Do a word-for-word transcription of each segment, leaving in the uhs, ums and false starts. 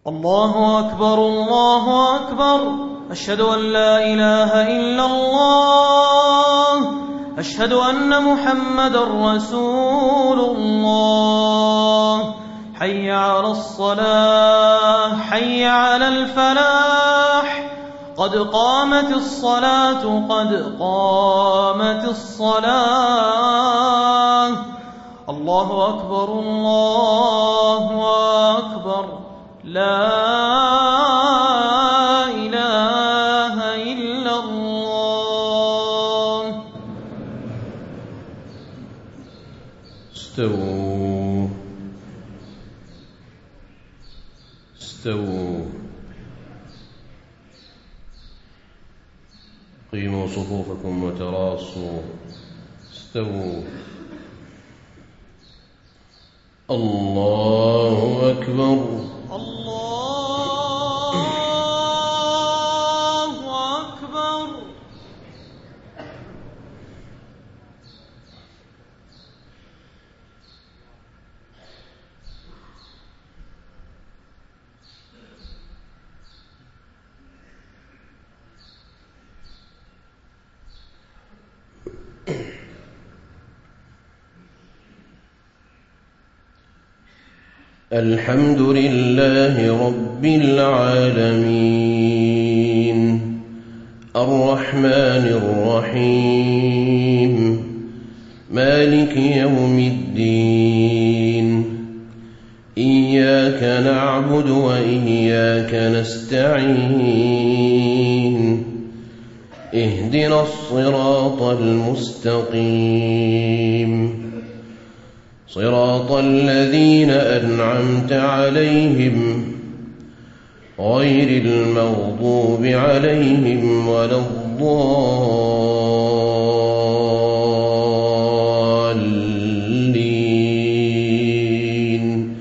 الله أكبر الله أكبر. أشهد أن لا إله إلا الله. أشهد أن محمدًا رسول الله. حي على الصلاة حي على الفلاح. قد قامت الصلاة قد قامت الصلاة. الله أكبر الله أكبر. لا إله إلا الله. استووا استووا قيموا صفوفكم وتراصوا. استووا. الله أكبر. الله أكبر. الحمد لله رب العالمين الرحمن الرحيم مالك يوم الدين. إياك نعبد وإياك نستعين. اهدنا الصراط المستقيم صراط الذين أنعمت عليهم غير المغضوب عليهم ولا الضالين.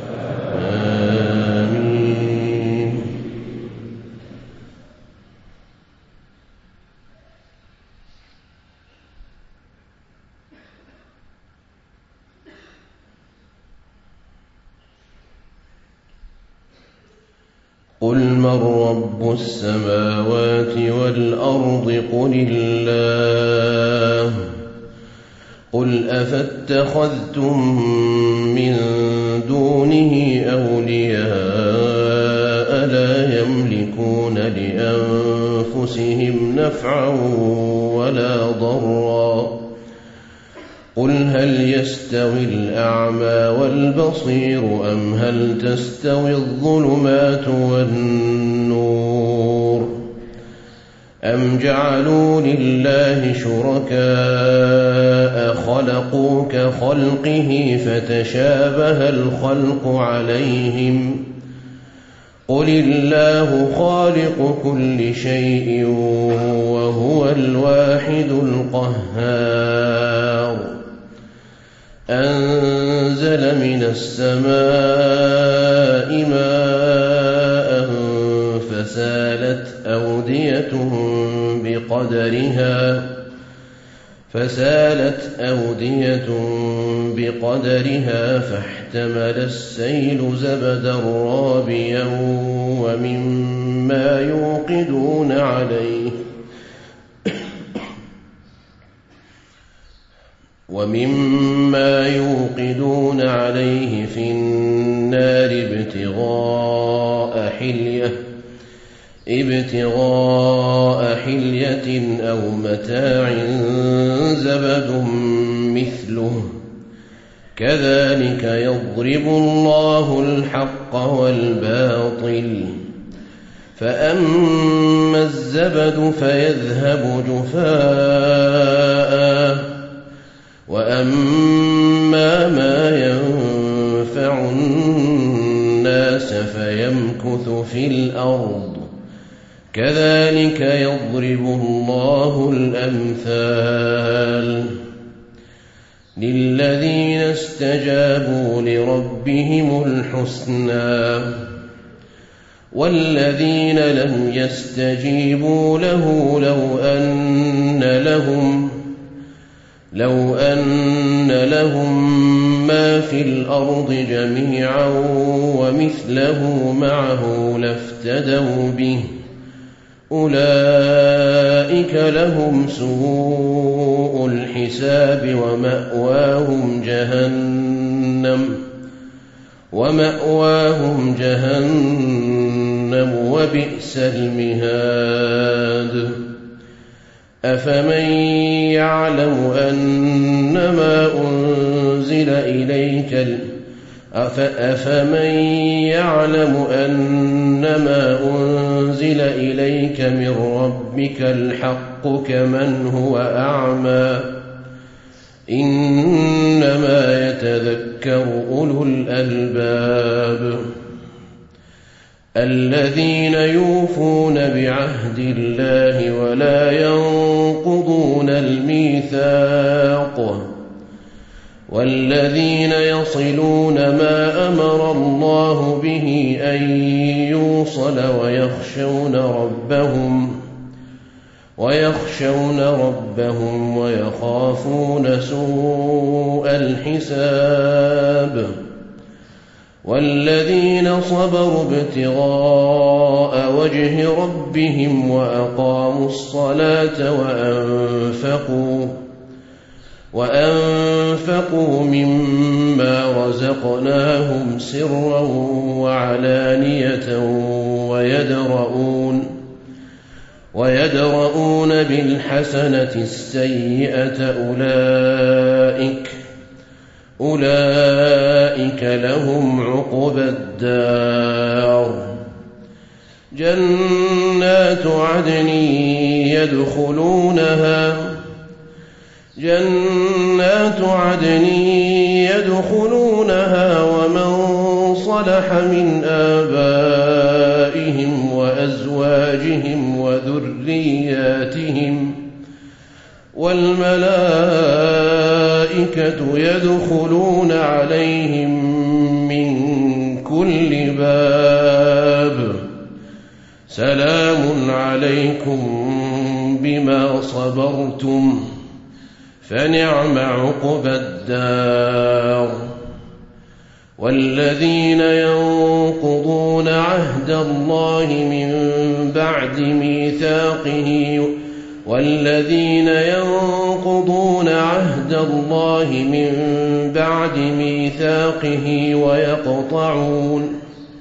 آمين. قل من رب السماوات والأرض قل الله. قل أفاتخذتم من دونه أولياء لا يملكون لأنفسهم نفعا ولا ضرا. قل هل يستوي الأعمى والبصير أم هل تستوي الظلمات والنور أم جعلوا لله شركاء خلقوا كخلقه فتشابه الخلق عليهم. قل الله خالق كل شيء وهو الواحد القهار. أنزل من السماء ماء فسالت أودية بقدرها فسالت أودية بقدرها فاحتمل السيل زبدا رابيا ومما يوقدون عليه ومما يوقدون عليه في النار ابتغاء حلية ابتغاء حلية أو متاع زبد مثله كذلك يضرب الله الحق والباطل. فأما الزبد فيذهب جفاء وأما ما ينفع الناس فيمكث في الأرض كذلك يضرب الله الأمثال. للذين استجابوا لربهم الحسنى والذين لم يستجيبوا له لو أن لهم لو أن لهم ما في الأرض جميعا ومثله معه لافتدوا به أولئك لهم سوء الحساب ومأواهم جهنم ومأواهم جهنم وبئس المهاد أفمن يعلم أنما أنزل إليك أفمن يعلم أنما أنزل إليك من ربك الحق كمن هو أعمى إنما يتذكر أولو الألباب الذين يوفون بعهد الله ولا ينقضون الميثاق والذين يصلون ما أمر الله به أن يوصل ويخشون ربهم ويخشون ربهم ويخافون سوء الحساب والذين صبروا ابتغاء وجه ربهم وأقاموا الصلاة وأنفقوا وأنفقوا مما رزقناهم سرا وعلانية ويدرؤون ويدرؤون بالحسنة السيئة أولئك أولئك لهم عقبى الدار جنات عدن يدخلونها جنات عدن يدخلونها ومن صلح من آبائهم وأزواجهم وذرياتهم والملائكة يدخلون عليهم من كل باب سلام عليكم بما صبرتم فنعم عقبى الدار والذين ينقضون عهد الله من بعد ميثاقه والذين ينقضون عهد الله من بعد ميثاقه ويقطعون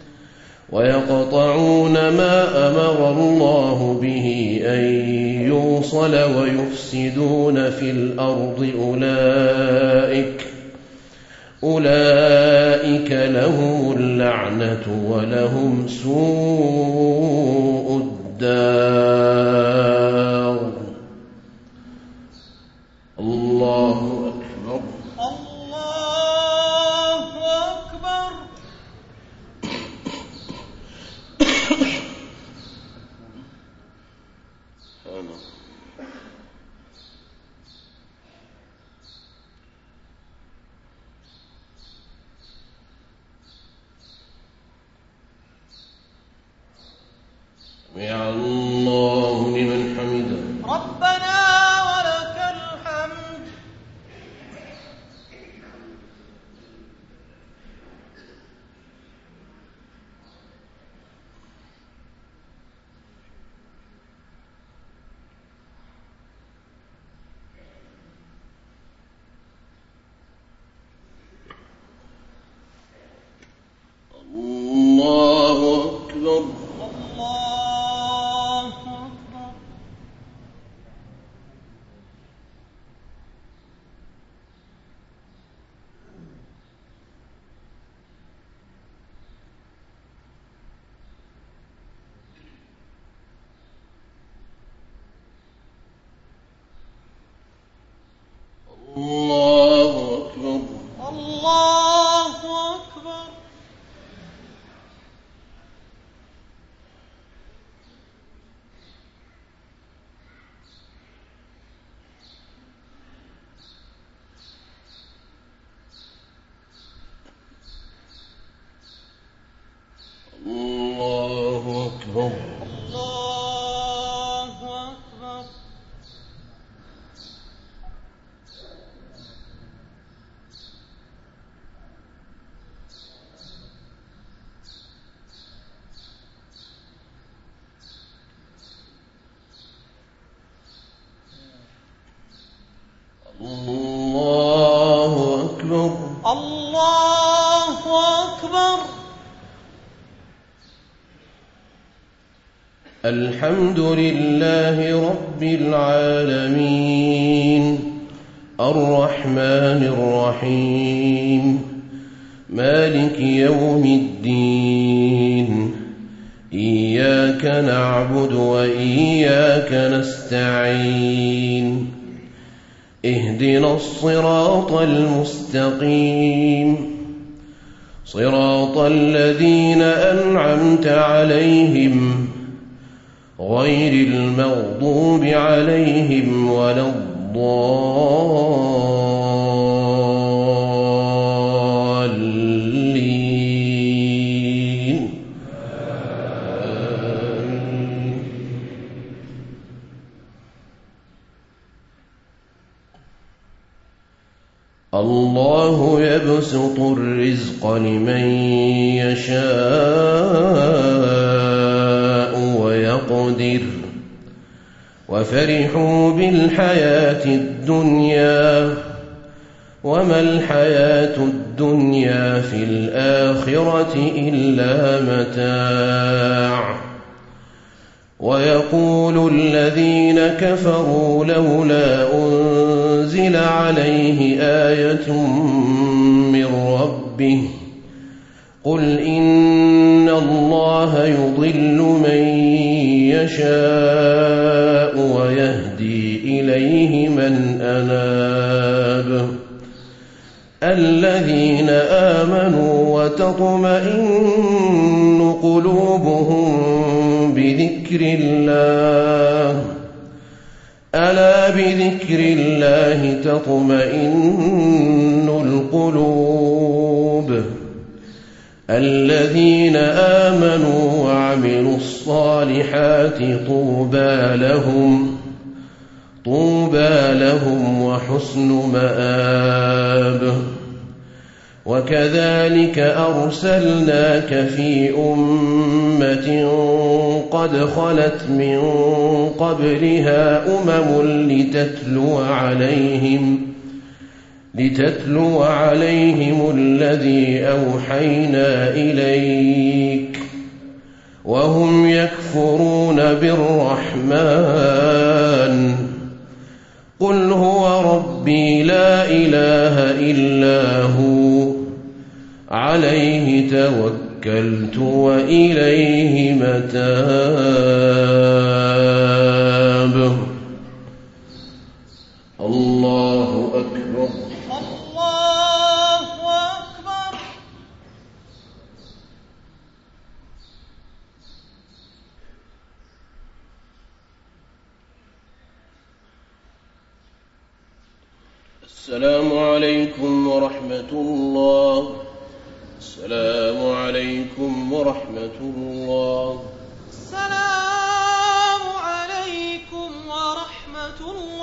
ويقطعون ما أمر الله به أن يوصل ويفسدون في الأرض أولئك أولئك لهم اللعنة ولهم سوء الدار الله أكبر الله أكبر سمع الله لمن حمده ربنا ولك الحمد الله أكبر الله أكبر الله أكبر. الحمد لله رب العالمين الرحمن الرحيم مالك يوم الدين إياك نعبد وإياك نستعين اهدنا الصراط المستقيم صراط الذين أنعمت عليهم غير المغضوب عليهم ولا الضالين. الله يبسط الرزق لمن يشاء ويقدر وفرحوا بالحياة الدنيا وما الحياة الدنيا في الآخرة إلا متاع. ويقول الذين كفروا لولا أنزل عليه آية من ربه قل إن الله يضل من يشاء ويهدي إليه من أناب الذين آمنوا وتطمئن قلوبهم بذكر الله ألا بذكر الله تطمئن القلوب الذين آمنوا وعملوا الصالحات طوبى لهم طوبى لهم وحسن مآب. وكذلك أرسلناك في أمة قد خلت من قبلها أمم لتتلو عليهم لتتلو عليهم الذي أوحينا إليك وهم يكفرون بالرحمن قل هو ربي لا إله إلا هو عليه توكلت وإليه متاب. الله أكبر. الله أكبر. السلام عليكم ورحمة الله. السلام عليكم ورحمة الله. السلام عليكم ورحمة الله.